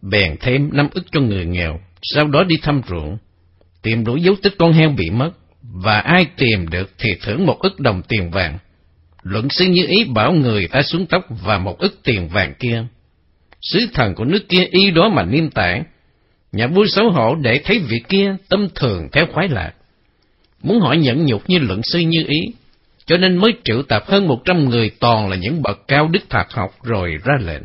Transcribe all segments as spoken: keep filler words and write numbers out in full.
bèn thêm năm ức cho người nghèo, sau đó đi thăm ruộng, tìm đủ dấu tích con heo bị mất, và ai tìm được thì thưởng một ức đồng tiền vàng. Luận sư Như Ý bảo người ta xuống tóc và một ức tiền vàng kia. Sứ thần của nước kia y đó mà niêm tải. Nhà vua xấu hổ để thấy việc kia, tâm thường theo khoái lạc, muốn hỏi nhẫn nhục như luận sư Như Ý, cho nên mới triệu tập hơn một trăm người toàn là những bậc cao đức thạc học rồi ra lệnh.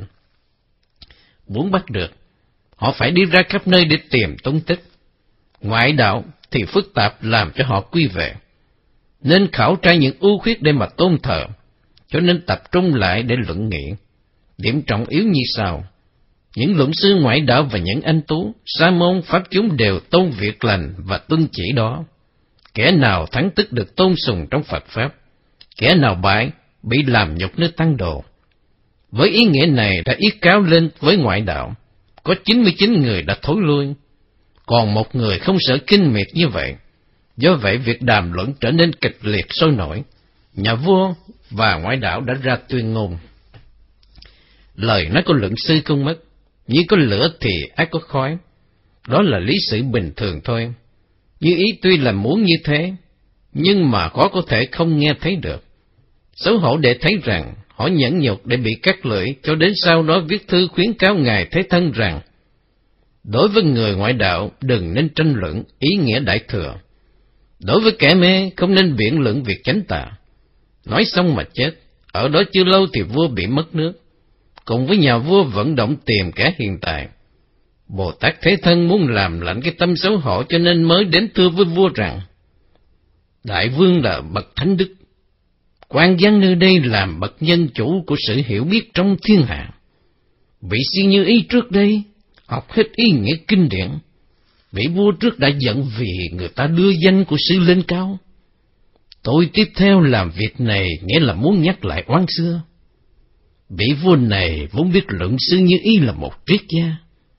Muốn bắt được, họ phải đi ra khắp nơi để tìm tung tích. Ngoại đạo thì phức tạp làm cho họ quy về, nên khảo tra những ưu khuyết để mà tôn thờ, cho nên tập trung lại để luận nghị. Điểm trọng yếu như sau: những luận sư ngoại đạo và những anh tú, sa môn, pháp chúng đều tôn việc lành và tuân chỉ đó. Kẻ nào thắng tức được tôn sùng trong Phật Pháp, kẻ nào bại bị làm nhục nơi tăng đồ. Với ý nghĩa này đã yết cáo lên với ngoại đạo, có chín mươi chín người đã thối lui, còn một người không sợ kinh miệt như vậy. Do vậy việc đàm luận trở nên kịch liệt sôi nổi. Nhà vua và ngoại đạo đã ra tuyên ngôn: lời nói của luận sư không mất, như có lửa thì ắt có khói. Đó là lý sự bình thường thôi. Như Ý tuy là muốn như thế, nhưng mà khó có thể không nghe thấy được. Xấu hổ để thấy rằng họ nhẫn nhục để bị cắt lưỡi, cho đến sau đó viết thư khuyến cáo Ngài Thế Thân rằng đối với người ngoại đạo đừng nên tranh luận ý nghĩa đại thừa, đối với kẻ mê không nên biện luận việc chánh tà. Nói xong mà chết, ở đó chưa lâu thì vua bị mất nước. Cùng với nhà vua vận động tìm kẻ hiền tài, Bồ Tát Thế Thân muốn làm lạnh cái tâm xấu hổ, cho nên mới đến thưa với vua rằng: đại vương là bậc thánh đức, quan văn nơi đây làm bậc nhân chủ của sự hiểu biết trong thiên hạ. Vị sư Như Ý trước đây học hết ý nghĩa kinh điển, vị vua trước đã giận vì người ta đưa danh của sư lên cao. Tôi tiếp theo làm việc này nghĩa là muốn nhắc lại oán xưa. Vị vua này vốn biết luận sư Như Ý là một triết gia.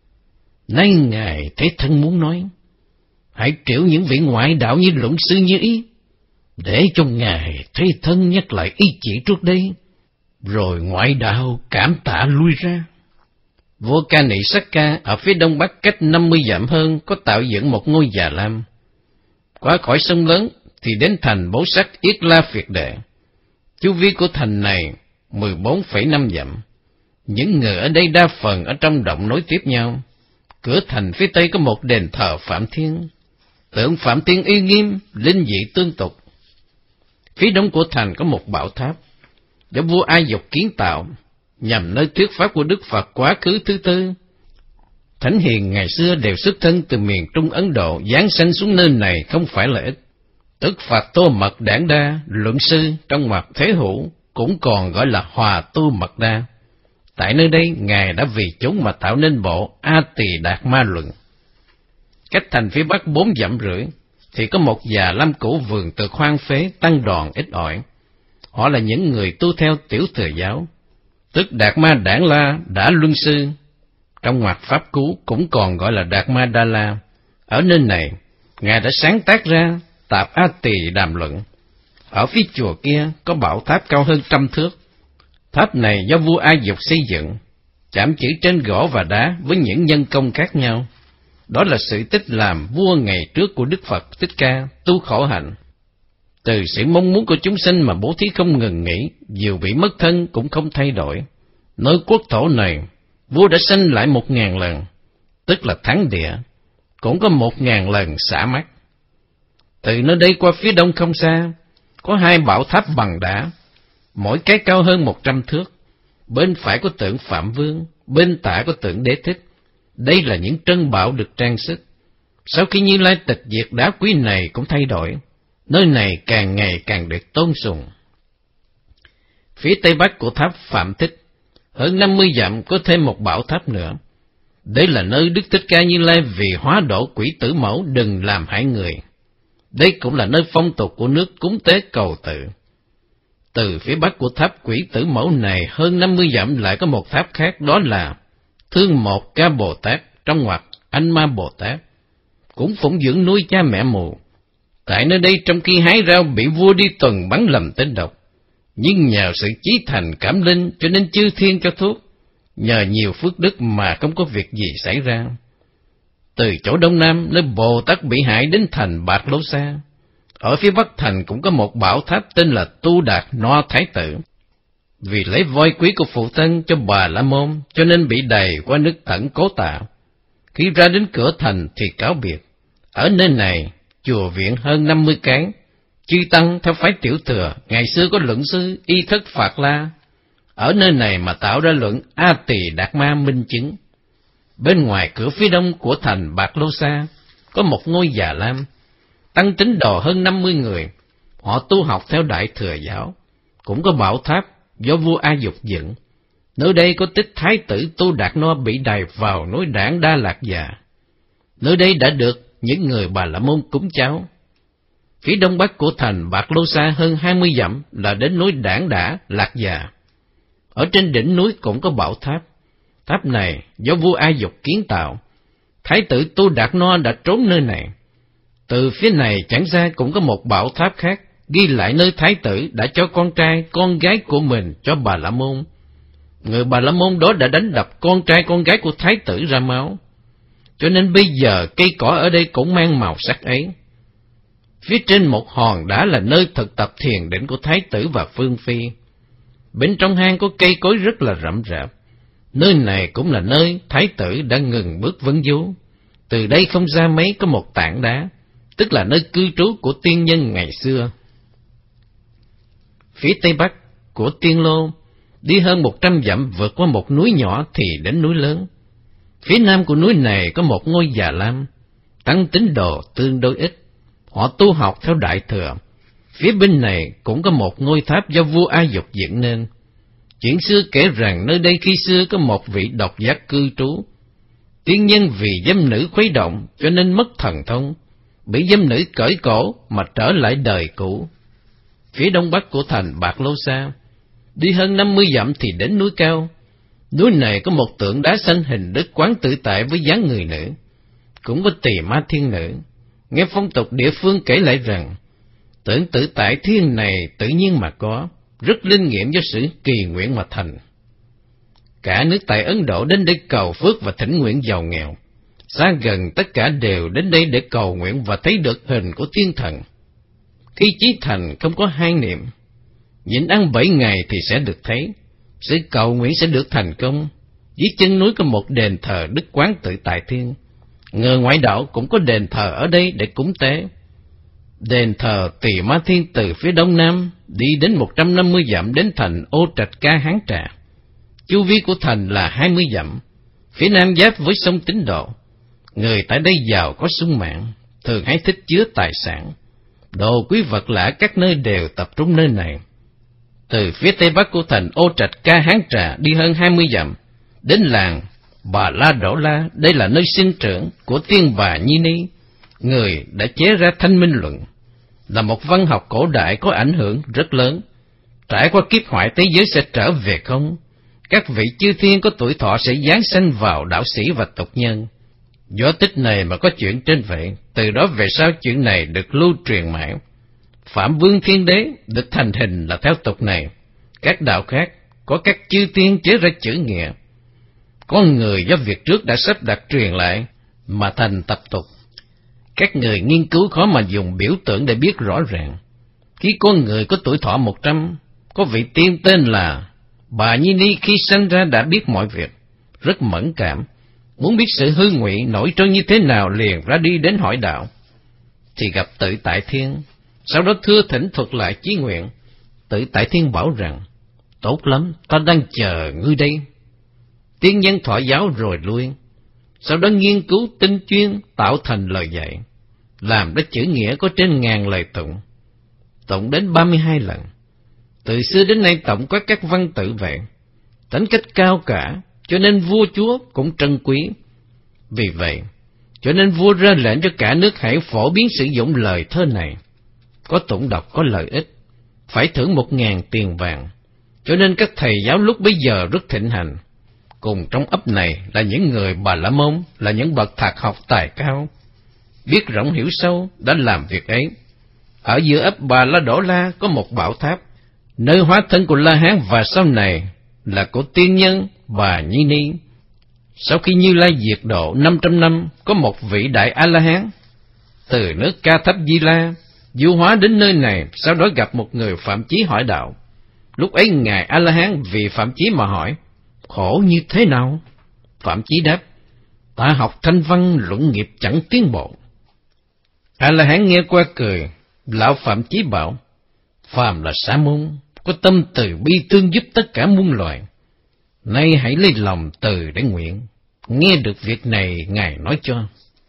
Nay Ngài Thế Thân muốn nói, hãy triệu những vị ngoại đạo như luận sư Như Ý, để cho Ngài Thế Thân nhắc lại ý chỉ trước đây, rồi ngoại đạo cảm tạ lui ra. Vua Ca Nị Sắc Ca ở phía đông bắc cách năm mươi dặm hơn có tạo dựng một ngôi già lam. Qua khỏi sông lớn thì đến thành Bố Sắc Yết La Phiệt Đệ. Chu vi của thành này mười bốn phẩy năm dặm. Những người ở đây đa phần ở trong động nối tiếp nhau. Cửa thành phía tây có một đền thờ Phạm Thiên, tượng Phạm Thiên uy nghiêm, linh dị tương tục. Phía đông của thành có một bảo tháp do vua Ai Dục kiến tạo, nhằm nơi thuyết pháp của Đức Phật quá khứ thứ tư. Thánh hiền ngày xưa đều xuất thân từ miền Trung Ấn Độ, giáng sanh xuống nơi này không phải là ít. Tức Phật Tô Mật Đản Đa, luận sư trong mặt Thế Hữu, cũng còn gọi là Hòa Tu Mật Đa. Tại nơi đây, Ngài đã vì chúng mà tạo nên bộ A Tỳ Đạt Ma Luận. Cách thành phía bắc bốn dặm rưỡi, thì có một già lam cũ vườn tược hoang phế, tăng đoàn ít ỏi. Họ là những người tu theo tiểu thừa giáo, tức Đạt Ma Đản La đã luân sư, trong ngoặc pháp cú cũng còn gọi là Đạt Ma Đa La. Ở nơi này, Ngài đã sáng tác ra Tạp A Tỳ Đàm Luận. Ở phía chùa kia có bảo tháp cao hơn trăm thước. Tháp này do vua Ai Dục xây dựng, chạm chữ trên gỗ và đá với những nhân công khác nhau. Đó là sự tích làm vua ngày trước của Đức Phật Thích Ca tu khổ hạnh. Từ sự mong muốn của chúng sinh mà bố thí không ngừng nghỉ, dù bị mất thân cũng không thay đổi. Nơi quốc thổ này, vua đã sanh lại một ngàn lần, tức là thắng địa, cũng có một ngàn lần xả mắt. Từ nơi đây qua phía đông không xa, có hai bảo tháp bằng đá, mỗi cái cao hơn một trăm thước. Bên phải có tượng Phạm Vương, bên tả có tượng Đế Thích. Đây là những trân bảo được trang sức. Sau khi Như Lai tịch diệt, đá quý này cũng thay đổi. Nơi này càng ngày càng được tôn sùng. Phía tây bắc của tháp Phạm Thích, hơn năm mươi dặm có thêm một bảo tháp nữa. Đây là nơi Đức Thích Ca Như Lai vì hóa độ quỷ tử mẫu đừng làm hại người. Đây cũng là nơi phong tục của nước cúng tế cầu tự. Từ phía bắc của tháp quỷ tử mẫu này hơn năm mươi dặm lại có một tháp khác, đó là Thương Một Ca Bồ Tát, trong ngoặc Anh Ma Bồ Tát, cũng phụng dưỡng nuôi cha mẹ mù. Tại nơi đây trong khi hái rau bị vua đi tuần bắn lầm tên độc, nhưng nhờ sự chí thành cảm linh cho nên chư thiên cho thuốc, nhờ nhiều phước đức mà không có việc gì xảy ra. Từ chỗ đông nam, nơi Bồ Tát bị hại đến thành Bạc Lô Sa, ở phía bắc thành cũng có một bảo tháp tên là Tu Đạt No Thái Tử. Vì lấy voi quý của phụ thân cho Bà La Môn, cho nên bị đầy qua nước Tẩn Cố Tạ. Khi ra đến cửa thành thì cáo biệt. Ở nơi này, chùa viện hơn năm mươi cái. Chư tăng theo phái Tiểu Thừa, ngày xưa có luận sư Y Thất Phạt La. Ở nơi này mà tạo ra luận A Tỳ Đạt Ma minh chứng. Bên ngoài cửa phía đông của thành Bạc Lô Sa, có một ngôi già lam. Tăng tín đồ hơn năm mươi người, họ tu học theo Đại Thừa giáo. Cũng có bảo tháp do vua A Dục dựng. Nơi đây có tích Thái tử Tu Đạt No bị đày vào núi Đản Đa Lạc Già. Nơi đây đã được những người Bà La Môn cúng cháo. Phía đông bắc của thành Bạc Lô Sa hơn hai mươi dặm là đến núi Đản Đa Lạc Già. Ở trên đỉnh núi cũng có bảo tháp. Tháp này do vua A Dục kiến tạo. Thái tử Tu Đạt No đã trốn nơi này. Từ phía này chẳng xa cũng có một bảo tháp khác, ghi lại nơi thái tử đã cho con trai, con gái của mình cho Bà La Môn. Người Bà La Môn đó đã đánh đập con trai, con gái của thái tử ra máu. Cho nên bây giờ cây cỏ ở đây cũng mang màu sắc ấy. Phía trên một hòn đá là nơi thực tập thiền định của thái tử và phương phi. Bên trong hang có cây cối rất là rậm rạp. Nơi này cũng là nơi thái tử đã ngừng bước vấn du. Từ đây không ra mấy có một tảng đá, tức là nơi cư trú của tiên nhân ngày xưa. Phía tây bắc của Tiên Lô, đi hơn một trăm dặm vượt qua một núi nhỏ thì đến núi lớn. Phía nam của núi này có một ngôi già lam, tăng tín đồ tương đối ít, họ tu học theo Đại Thừa. Phía bên này cũng có một ngôi tháp do vua A Dục dựng nên. Chuyện xưa kể rằng nơi đây khi xưa có một vị độc giác cư trú. Tiên nhân vì dâm nữ khuấy động cho nên mất thần thông, bị dâm nữ cởi cổ mà trở lại đời cũ. Phía đông bắc của thành Bạc Lô Sa, đi hơn năm mươi dặm thì đến núi cao. Núi này có một tượng đá xanh hình Đức Quán Tự Tại với dáng người nữ, cũng có Tỳ Ma Thiên Nữ. Nghe phong tục địa phương kể lại rằng, tượng Tự Tại Thiên này tự nhiên mà có, rất linh nghiệm do sự kỳ nguyện mà thành. Cả nước tại Ấn Độ đến đây cầu phước và thỉnh nguyện giàu nghèo. Xa gần tất cả đều đến đây để cầu nguyện và thấy được hình của thiên thần. Khi chí thành không có hai niệm, nhịn ăn bảy ngày thì sẽ được thấy. Sự cầu nguyện sẽ được thành công. Dưới chân núi có một đền thờ Đức Quán Tự Tại Thiên. Người ngoại đạo cũng có đền thờ ở đây để cúng tế. Đền thờ Tỳ Ma Thiên từ phía đông nam đi đến một trăm năm mươi dặm đến thành Ô Trạch Ca Hán Trà. Chu vi của thành là hai mươi dặm, phía nam giáp với sông Tín Độ. Người tại đây giàu có sung mạng, thường hay thích chứa tài sản. Đồ quý vật lạ các nơi đều tập trung nơi này. Từ phía tây bắc của thành Ô Trạch Ca Hán Trà đi hơn hai mươi dặm, đến làng Bà La Đỗ La, đây là nơi sinh trưởng của Tiên Bà Nhi Ni, người đã chế ra Thanh Minh Luận, là một văn học cổ đại có ảnh hưởng rất lớn. Trải qua kiếp hoại thế giới sẽ trở về không, các vị chư thiên có tuổi thọ sẽ giáng sanh vào đạo sĩ và tục nhân. Do tích này mà có chuyện trên vậy, từ đó về sau chuyện này được lưu truyền mãi. Phạm Vương Thiên Đế được thành hình là theo tục này. Các đạo khác có các chư thiên chế ra chữ nghĩa. Con người do việc trước đã sắp đặt truyền lại mà thành tập tục. Các người nghiên cứu khó mà dùng biểu tượng để biết rõ ràng. Khi con người có tuổi thọ một trăm, có vị tiên tên là Bà Nhi Ni khi sanh ra đã biết mọi việc, rất mẫn cảm, muốn biết sự hư ngụy nổi trôi như thế nào liền ra đi đến hỏi đạo. Thì gặp Tự Tại Thiên, sau đó thưa thỉnh thuật lại chí nguyện. Tự Tại Thiên bảo rằng, tốt lắm, ta đang chờ ngươi đây. Tiên nhân thọ giáo rồi lui, sau đó nghiên cứu tinh chuyên tạo thành lời dạy, làm ra chữ nghĩa có trên ngàn lời tụng, tụng đến ba mươi hai lần. Từ xưa đến nay tổng có các văn tự vậy, tính cách cao cả, cho nên vua chúa cũng trân quý. Vì vậy, cho nên vua ra lệnh cho cả nước hãy phổ biến sử dụng lời thơ này. Có tụng đọc có lợi ích, phải thưởng một ngàn tiền vàng. Cho nên các thầy giáo lúc bấy giờ rất thịnh hành. Cùng trong ấp này là những người Bà La Môn, là những bậc thạc học tài cao, biết rộng hiểu sâu, đã làm việc ấy. Ở giữa ấp Bà La Đỗ La có một bảo tháp, nơi hóa thân của La Hán và sau này là của tiên nhân Bà Nhi Ni. Sau khi Như Lai diệt độ năm trăm năm, có một vị đại A-la-hán từ nước Ca Thấp Di La du hóa đến nơi này, sau đó gặp một người phạm chí hỏi đạo. Lúc ấy ngài A-la-hán vì phạm chí mà hỏi, khổ như thế nào? Phạm chí đáp, ta học thanh văn luận nghiệp chẳng tiến bộ. A-la-hán nghe qua cười. Lão phạm chí bảo, phàm là sa môn, có tâm từ bi thương giúp tất cả muôn loài. Nay hãy lấy lòng từ để nguyện. Nghe được việc này, ngài nói cho.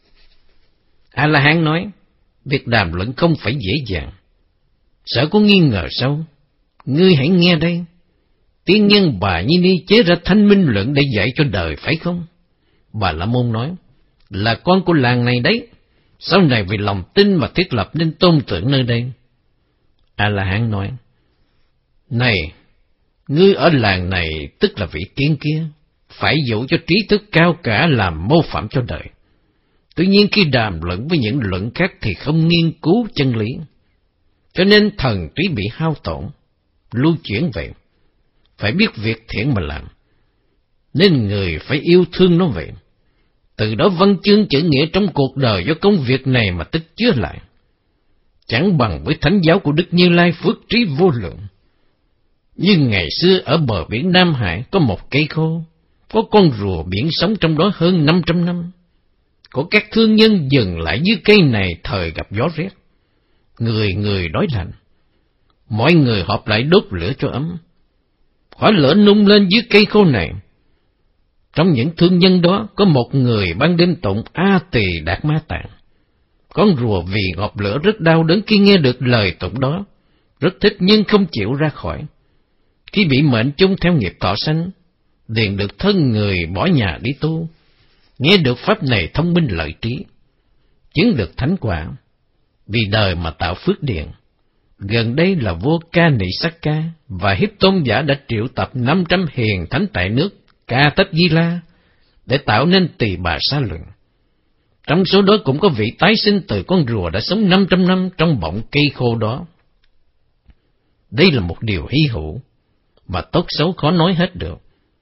A-la-hán nói, việc đàm luận không phải dễ dàng. Sợ có nghi ngờ sao? Ngươi hãy nghe đây. Tiên nhân Bà Nhi Ni chế ra thanh minh luận để dạy cho đời, phải không? Bà La Môn nói, là con của làng này đấy. Sau này vì lòng tin mà thiết lập nên tôn tượng nơi đây. A-la-hán nói, này, ngươi ở làng này tức là vị tiên kia, phải dụ cho trí thức cao cả làm mô phạm cho đời. Tuy nhiên khi đàm luận với những luận khác thì không nghiên cứu chân lý, cho nên thần trí bị hao tổn, lưu chuyển vậy. Phải biết việc thiện mà làm, nên người phải yêu thương nó vậy. Từ đó văn chương chữ nghĩa trong cuộc đời do công việc này mà tích chứa lại. Chẳng bằng với thánh giáo của Đức Như Lai phước trí vô lượng. Như ngày xưa ở bờ biển Nam Hải có một cây khô, có con rùa biển sống trong đó hơn năm trăm năm. Có các thương nhân dừng lại dưới cây này thời gặp gió rét. Người người đói lạnh. Mọi người họp lại đốt lửa cho ấm. Khói lửa nung lên dưới cây khô này. Trong những thương nhân đó có một người ban đêm tụng A Tỳ Đạt Ma Tạng. Con rùa vì ngọn lửa rất đau đớn khi nghe được lời tụng đó, rất thích nhưng không chịu ra khỏi. Khi bị mệnh chung theo nghiệp thọ sanh, liền được thân người bỏ nhà đi tu. Nghe được pháp này thông minh lợi trí, chứng được thánh quả, vì đời mà tạo phước điền. Gần đây là vua Ca Nị Sắc Ca và Hiếp Tôn giả đã triệu tập năm trăm hiền thánh tại nước Ca Tất Di La để tạo nên Tỳ Bà Sa Luận. Trong số đó cũng có vị tái sinh từ con rùa đã sống năm trăm năm trong bọng cây khô đó. Đây là một điều hy hữu mà tốt xấu khó nói hết được.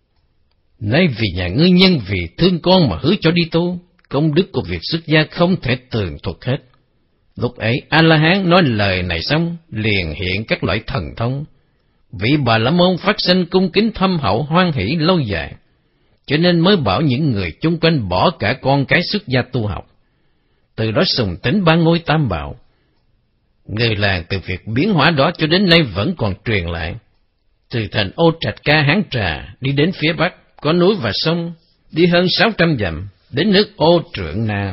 Nay vì nhà ngươi nhân vì thương con mà hứa cho đi tu, công đức của việc xuất gia không thể tường thuật hết. Lúc ấy A-la-hán nói lời này xong, liền hiện các loại thần thông. Vị Bà La Môn phát sinh cung kính thâm hậu hoan hỷ lâu dài, cho nên mới bảo những người chung quanh bỏ cả con cái xuất gia tu học. Từ đó sùng tính ba ngôi tam bảo. Người làng từ việc biến hóa đó cho đến nay vẫn còn truyền lại. Từ thành Ô Trạch Ca Hán Trà đi đến phía bắc, có núi và sông, đi hơn sáu trăm dặm, đến nước Ô Trượng Na.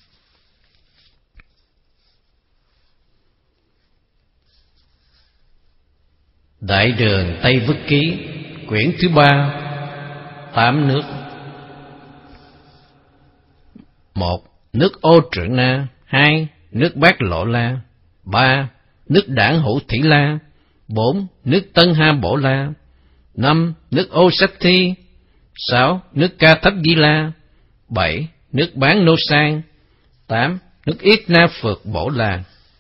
Đại đường Tây Vức Ký, quyển thứ ba, tám nước. Một, nước Ô Trượng Na. Hai, nước Bát Lộ La. Ba, nước Đảng Hữu Thủy La. Bốn, nước Tân Ha Bổ La. Năm, nước Ô Sách Thi. Sáu, nước Ca Thấp Di La. Bảy, nước Bán Nô Sang. Tám, nước Yết Na Phược Bổ La.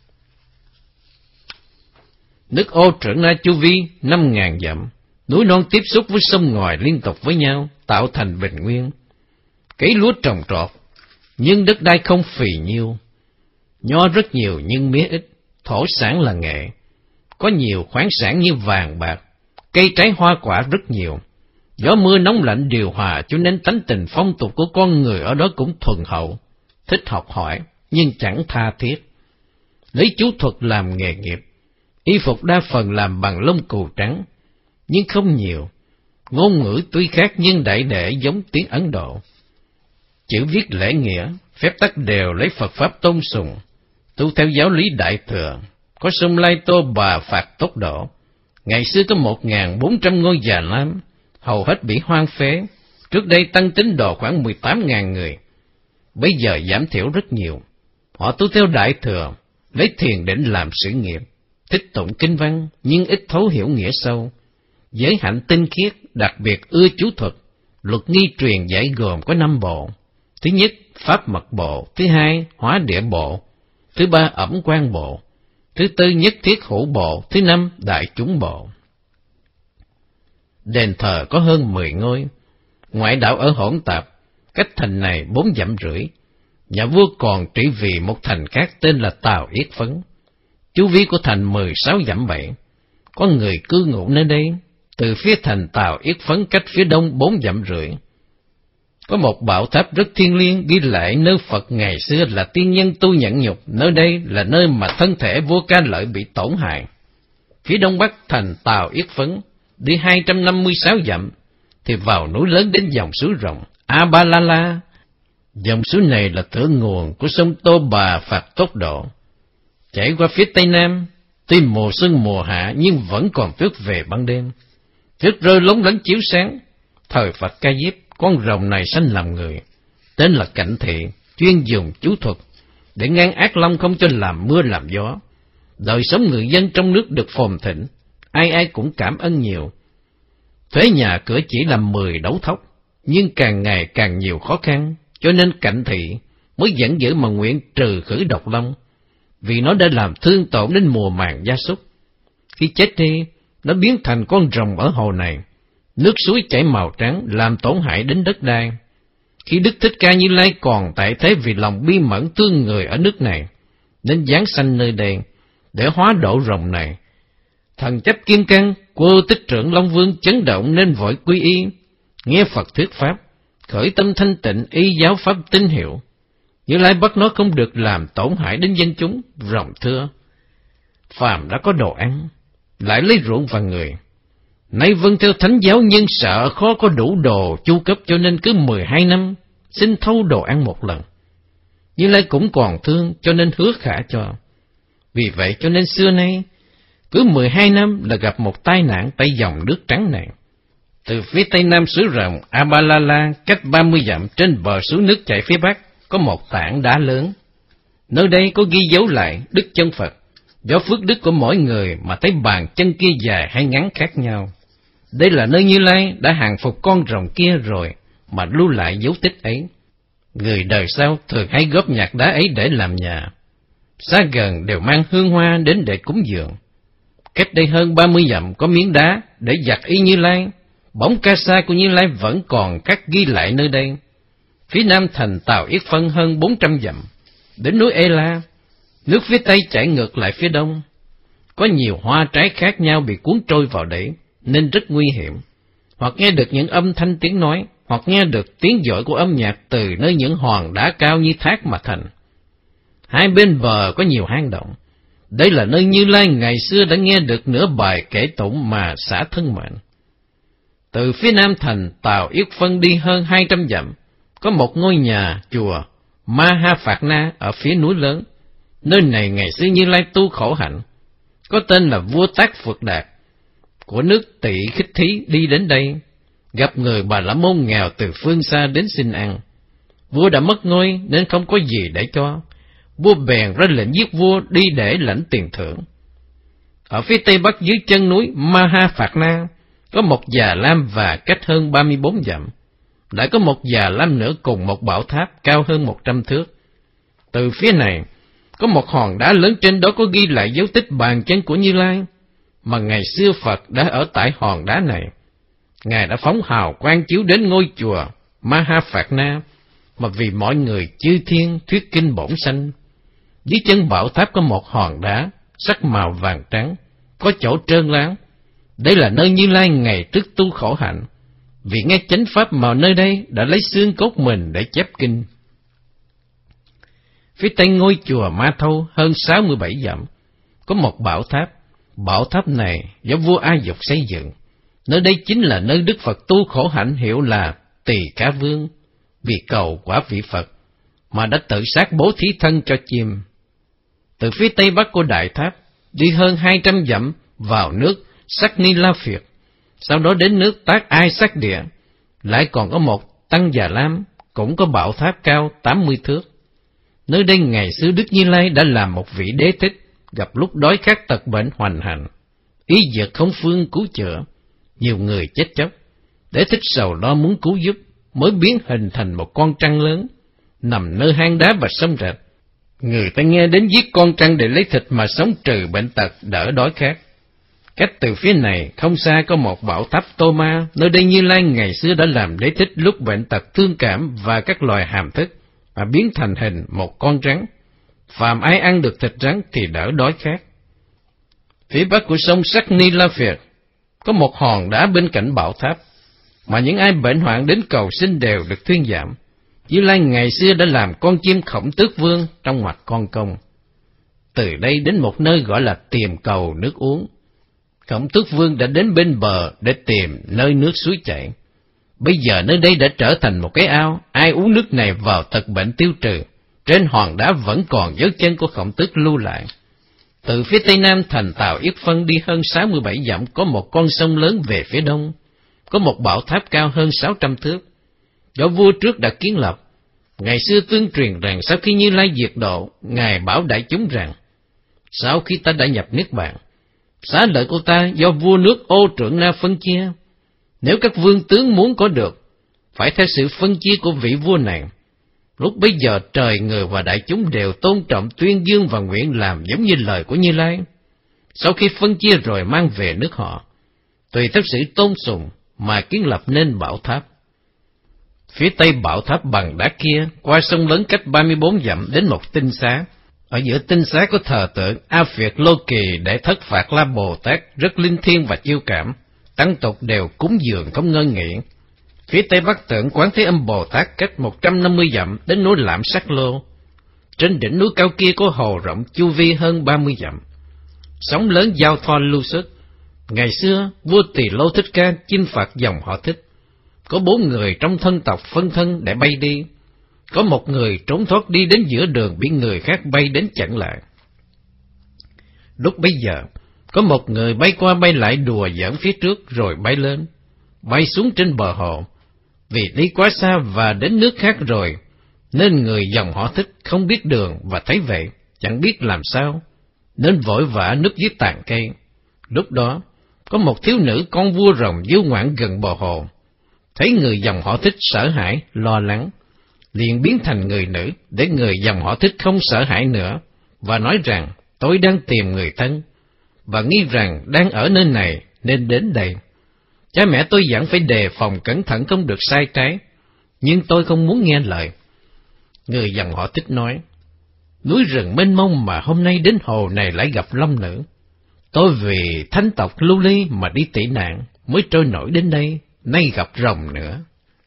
Nước Ô Trượng Na chu vi năm ngàn dặm, núi non tiếp xúc với sông ngòi liên tục với nhau, tạo thành bình nguyên. Cấy lúa trồng trọt, nhưng đất đai không phì nhiêu. Nho rất nhiều nhưng mía ít, thổ sản là nghệ. Có nhiều khoáng sản như vàng bạc, cây trái hoa quả rất nhiều. Gió mưa nóng lạnh điều hòa cho nên tánh tình phong tục của con người ở đó cũng thuần hậu, thích học hỏi nhưng chẳng tha thiết. Lấy chú thuật làm nghề nghiệp, y phục đa phần làm bằng lông cừu trắng, nhưng không nhiều. Ngôn ngữ tuy khác nhưng đại đệ giống tiếng Ấn Độ. Chữ viết lễ nghĩa, phép tắc đều lấy Phật Pháp tôn sùng, tu theo giáo lý Đại Thừa, có sông Lai Tô Bà Phạt Tốc Độ. Ngày xưa có một ngàn bốn trăm ngôi già lam, hầu hết bị hoang phế. Trước đây tăng tín đồ khoảng mười tám ngàn người, bây giờ giảm thiểu rất nhiều. Họ tu theo Đại Thừa, lấy thiền định làm sự nghiệp, thích tụng kinh văn nhưng ít thấu hiểu nghĩa sâu. Giới hạnh tinh khiết, đặc biệt ưa chú thuật. Luật nghi truyền dạy gồm có năm bộ. Thứ nhất, Pháp Mật Bộ. Thứ hai, Hóa Địa Bộ. Thứ ba, Ẩm Quan Bộ. Thứ tư, Nhất Thiết Hữu Bộ. Thứ năm, Đại Chúng Bộ. Đền thờ có hơn mười ngôi, ngoại đạo ở Hỗn Tạp, cách thành này bốn dặm rưỡi. Nhà vua còn trị vì một thành khác tên là Tào Yết Phấn. Chu vi của thành mười sáu dặm bảy. Có người cư ngụ nơi đây. Từ phía thành Tào Yết Phấn cách phía đông bốn dặm rưỡi. Có một bảo tháp rất thiêng liêng ghi lại nơi Phật ngày xưa là tiên nhân tu nhẫn nhục. Nơi đây là nơi mà thân thể vua Ca Lợi bị tổn hại. Phía đông bắc thành Tào Yết Phấn, đi hai trăm năm mươi sáu dặm, thì vào núi lớn đến dòng suối rộng A-ba-la-la. Dòng suối này là thượng nguồn của sông Tô Bà Phạt Tốc Độ, chảy qua phía tây nam. Tuy mùa xuân mùa hạ nhưng vẫn còn tuyết về ban đêm. Tuyết rơi lóng lánh chiếu sáng. Thời Phật Ca Diếp, con rồng này sanh làm người, tên là Cạnh Thị, chuyên dùng chú thuật để ngăn ác long không cho làm mưa làm gió. Đời sống người dân trong nước được phồn thịnh, ai ai cũng cảm ơn nhiều. Thuế nhà cửa chỉ là mười đấu thóc, nhưng càng ngày càng nhiều khó khăn, cho nên Cạnh Thị mới dẫn dữ mà nguyện trừ khử độc long, vì nó đã làm thương tổn đến mùa màng gia súc. Khi chết đi, nó biến thành con rồng ở hồ này, nước suối chảy màu trắng làm tổn hại đến đất đai. Khi Đức Thích Ca Như Lai còn tại thế vì lòng bi mẫn thương người ở nước này, nên giáng sanh nơi đây để hóa độ rồng này. Thần chấp Kim Cang, Quơ Tích Trưởng Long Vương chấn động nên vội quy y, nghe Phật thuyết pháp, khởi tâm thanh tịnh y giáo pháp tín hiệu. Như Lai bắt nó không được làm tổn hại đến dân chúng. Rồng thưa: phàm đã có đồ ăn, lại lấy ruộng và người. Nay vâng theo thánh giáo, nhưng sợ khó có đủ đồ chu cấp, cho nên cứ mười hai năm xin thâu đồ ăn một lần. Như Lai cũng còn thương, cho nên hứa khả cho. Vì vậy cho nên xưa nay cứ mười hai năm là gặp một tai nạn tại dòng nước trắng này. Từ phía tây nam xứ rồng A-ba-la-la, cách ba mươi dặm trên bờ suối nước chảy phía bắc, có một tảng đá lớn. Nơi đây có ghi dấu lại đức chân Phật, do phước đức của mỗi người mà thấy bàn chân kia dài hay ngắn khác nhau. Đây là nơi Như Lai đã hàng phục con rồng kia rồi mà lưu lại dấu tích ấy. Người đời sau thường hay góp nhặt đá ấy để làm nhà, xa gần đều mang hương hoa đến để cúng dường. Cách đây hơn ba mươi dặm có miếng đá để giặt y Như Lai, bóng ca sa của Như Lai vẫn còn khắc ghi lại nơi đây. Phía nam thành Tào Yết Phân hơn bốn trăm dặm, đến núi Ê-la, nước phía tây chảy ngược lại phía đông. Có nhiều hoa trái khác nhau bị cuốn trôi vào đấy, nên rất nguy hiểm. Hoặc nghe được những âm thanh tiếng nói, hoặc nghe được tiếng dội của âm nhạc từ nơi những hòn đá cao như thác mà thành. Hai bên bờ có nhiều hang động. Đây là nơi Như Lai ngày xưa đã nghe được nửa bài kể tụng mà xả thân mệnh. Từ phía nam thành Tào Yết Phân đi hơn hai trăm dặm, có một ngôi nhà chùa Ma Ha Phạt Na ở phía núi lớn. Nơi này ngày xưa Như Lai tu khổ hạnh, có tên là vua Tác Phật Đạt của nước Tỵ Khích Thí đi đến đây, gặp người Bà La Môn nghèo từ phương xa đến xin ăn. Vua đã mất ngôi nên không có gì để cho. Vua bèn ra lệnh giết vua đi để lãnh tiền thưởng. Ở phía tây bắc dưới chân núi Ma Ha Phạt Na có một già lam và cách hơn ba mươi bốn dặm. Lại có một già lam nữa cùng một bảo tháp cao hơn một trăm thước. Từ phía này có một hòn đá lớn, trên đó có ghi lại dấu tích bàn chân của Như Lai, mà ngày xưa Phật đã ở tại hòn đá này. Ngài đã phóng hào quang chiếu đến ngôi chùa Ma Ha Phạt Na, mà vì mọi người chư thiên thuyết kinh bổn sanh. Dưới chân bảo tháp có một hòn đá sắc màu vàng trắng, có chỗ trơn láng. Đây là nơi Như Lai ngày trước tu khổ hạnh, vì nghe chánh pháp mà nơi đây đã lấy xương cốt mình để chép kinh. Phía tây ngôi chùa Ma Thâu hơn sáu mươi bảy dặm, có một bảo tháp. Bảo tháp này do vua A Dục xây dựng. Nơi đây chính là nơi Đức Phật tu khổ hạnh hiệu là Tỳ Khả Vương, vì cầu quả vị Phật mà đã tự sát bố thí thân cho chim. Từ phía tây bắc của đại tháp đi hơn hai trăm dặm vào nước Sắc Ni La Phiệt, sau đó đến nước Tác Ai Sắc Địa. Lại còn có một Tăng Già Lam, cũng có bảo tháp cao tám mươi thước. Nơi đây ngày xưa Đức Như Lai đã làm một vị đế thích, gặp lúc đói khát tật bệnh hoành hành, ý dược không phương cứu chữa, nhiều người chết chóc. Đế thích sầu lo muốn cứu giúp, mới biến hình thành một con trăng lớn, nằm nơi hang đá và sông rạch. Người ta nghe đến giết con trăng để lấy thịt mà sống trừ bệnh tật, đỡ đói khát. Cách từ phía này không xa có một bảo tháp Tô Ma, nơi đây Như Lai ngày xưa đã làm đế thích lúc bệnh tật thương cảm và các loài hàm thức, mà biến thành hình một con rắn. Phàm ai ăn được thịt rắn thì đỡ đói khát. Phía bắc của sông Sắc Ni La Phiệt có một hòn đá bên cạnh bảo tháp, mà những ai bệnh hoạn đến cầu xin đều được thuyên giảm. Như Lai ngày xưa đã làm con chim Khổng Tước Vương trong ngoặc con công. Từ đây đến một nơi gọi là Tiềm Cầu nước uống. Khổng Tước Vương đã đến bên bờ để tìm nơi nước suối chảy. Bây giờ nơi đây đã trở thành một cái ao, ai uống nước này vào tật bệnh tiêu trừ. Trên hòn đá vẫn còn dấu chân của Khổng Tước lưu lại. Từ phía tây nam thành Tào Yết Phân đi hơn sáu mươi bảy dặm có một con sông lớn về phía đông, có một bảo tháp cao hơn sáu trăm thước, do vua trước đã kiến lập. Ngày xưa tương truyền rằng sau khi Như Lai diệt độ, Ngài bảo đại chúng rằng, sau khi ta đã nhập Niết Bàn, xá lợi của ta do vua nước Ô Trượng Na phân chia. Nếu các vương tướng muốn có được, phải theo sự phân chia của vị vua này. Lúc bấy giờ trời, người và đại chúng đều tôn trọng, tuyên dương và nguyện làm giống như lời của Như Lai. Sau khi phân chia rồi mang về nước họ, tùy theo sự tôn sùng mà kiến lập nên bảo tháp. Phía tây bảo tháp bằng đá kia, qua sông lớn cách ba mươi bốn dặm đến một tinh xá. Ở giữa tinh xá có thờ tượng A Phiệt Lô Kỳ để thất Phạt La Bồ Tát, rất linh thiêng và chiêu cảm. Tăng tục đều cúng dường không ngơi nghỉ. Phía tây bắc tượng Quán Thế Âm Bồ Tát cách một trăm năm mươi dặm đến núi Lạm Sắc Lô. Trên đỉnh núi cao kia có hồ rộng chu vi hơn ba mươi dặm. Sóng lớn giao thoa lưu xuất. Ngày xưa, vua Tỳ Lô Thích Ca chinh phạt dòng họ Thích. Có bốn người trong thân tộc phân thân để bay đi. Có một người trốn thoát đi đến giữa đường bị người khác bay đến chặn lại. Lúc bấy giờ, có một người bay qua bay lại đùa giỡn phía trước rồi bay lên, bay xuống trên bờ hồ. Vì đi quá xa và đến nước khác rồi, nên người dòng họ Thích không biết đường và thấy vậy, chẳng biết làm sao, nên vội vã núp dưới tàn cây. Lúc đó, có một thiếu nữ con vua rồng du ngoạn gần bờ hồ. Thấy người dòng họ Thích sợ hãi, lo lắng, liền biến thành người nữ để người dòng họ Thích không sợ hãi nữa, và nói rằng tôi đang tìm người thân, và nghi rằng đang ở nơi này nên đến đây. Cha mẹ tôi dặn phải đề phòng cẩn thận không được sai trái, nhưng tôi không muốn nghe lời. Người dòng họ Thích nói, núi rừng mênh mông mà hôm nay đến hồ này lại gặp long nữ. Tôi vì thánh tộc lưu ly mà đi tị nạn, mới trôi nổi đến đây, nay gặp rồng nữa.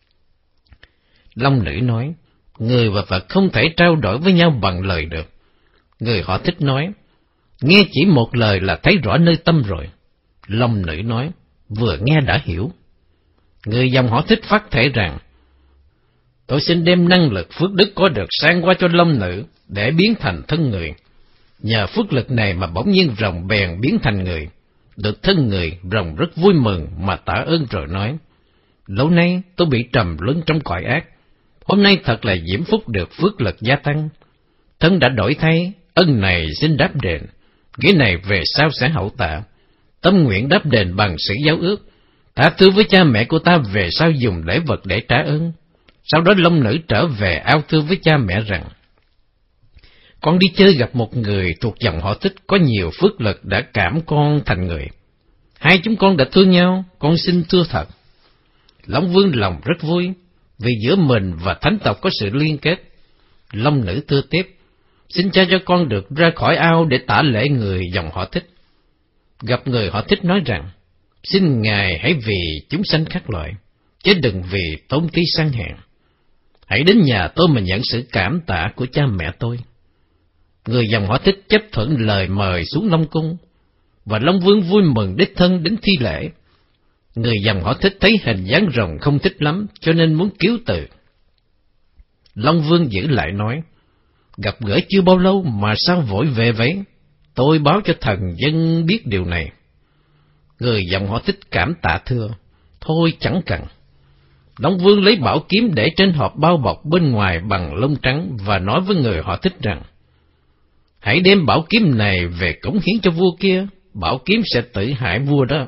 Long nữ nói, người và vật không thể trao đổi với nhau bằng lời được. Người họ Thích nói, nghe chỉ một lời là thấy rõ nơi tâm rồi. Long nữ nói, vừa nghe đã hiểu. Người dòng họ Thích phát thể rằng, tôi xin đem năng lực phước đức có được sang qua cho long nữ để biến thành thân người. Nhờ phước lực này mà bỗng nhiên rồng bèn biến thành người. Được thân người, rồng rất vui mừng mà tạ ơn rồi nói, lâu nay tôi bị trầm luân trong cõi ác, hôm nay thật là diễm phúc được phước lực gia tăng. Thân đã đổi thay, ân này xin đáp đền, nghĩa này về sau sẽ hậu tạ. Tâm nguyện đáp đền bằng sự giao ước, tha thứ với cha mẹ của ta về sau dùng lễ vật để trả ơn. Sau đó long nữ trở về ao thưa với cha mẹ rằng, con đi chơi gặp một người thuộc dòng họ Thích có nhiều phước lực đã cảm con thành người. Hai chúng con đã thương nhau, con xin thưa thật. Long Vương lòng rất vui, vì giữa mình và thánh tộc có sự liên kết. Long nữ thưa tiếp, xin cha cho con được ra khỏi ao để tả lễ người dòng họ Thích. Gặp người họ Thích nói rằng, xin Ngài hãy vì chúng sanh khác loại, chứ đừng vì tôn tí sang hèn. Hãy đến nhà tôi mà nhận sự cảm tạ của cha mẹ tôi. Người dòng họ Thích chấp thuận lời mời xuống Long Cung, và Long Vương vui mừng đích thân đến thi lễ. Người dòng họ Thích thấy hình dáng rồng không thích lắm, cho nên muốn cứu từ. Long Vương giữ lại nói, gặp gỡ chưa bao lâu mà sao vội về vậy? Tôi báo cho thần dân biết điều này. Người dòng họ Thích cảm tạ thưa, thôi chẳng cần. Long Vương lấy bảo kiếm để trên hộp bao bọc bên ngoài bằng lông trắng và nói với người họ Thích rằng, hãy đem bảo kiếm này về cống hiến cho vua kia, bảo kiếm sẽ tự hại vua đó.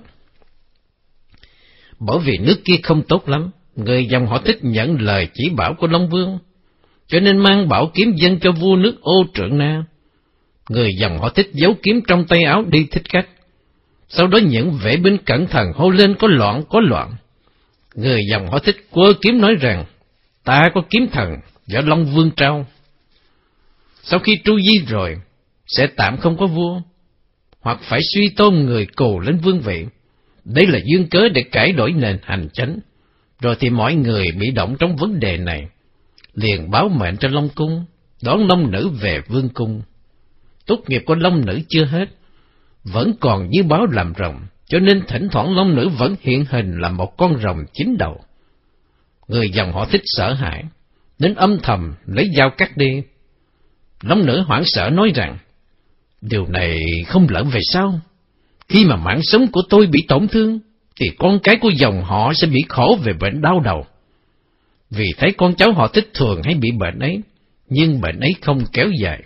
Bởi vì nước kia không tốt lắm, người dòng họ Thích nhận lời chỉ bảo của Long Vương, cho nên mang bảo kiếm dâng cho vua nước Ô Trượng Na. Người dòng họ Thích giấu kiếm trong tay áo đi thích khách. Sau đó những vệ binh cẩn thận hô lên có loạn, có loạn. Người dòng họ Thích quơ kiếm nói rằng, ta có kiếm thần do Long Vương trao. Sau khi tru di rồi, sẽ tạm không có vua, hoặc phải suy tôn người cù lên vương vị. Đây là duyên cớ để cải đổi nền hành chánh. Rồi thì mọi người bị động trong vấn đề này, liền báo mệnh cho Long Cung, đón Long Nữ về vương cung. Tốt nghiệp của Long Nữ chưa hết, vẫn còn như báo làm rồng, cho nên thỉnh thoảng Long Nữ vẫn hiện hình là một con rồng chín đầu. Người dòng họ Thích sợ hãi, đến âm thầm lấy dao cắt đi. Long Nữ hoảng sợ nói rằng, điều này không lỡ về sau. Khi mà mạng sống của tôi bị tổn thương, thì con cái của dòng họ sẽ bị khổ về bệnh đau đầu. Vì thấy con cháu họ Thích thường hay bị bệnh ấy, nhưng bệnh ấy không kéo dài.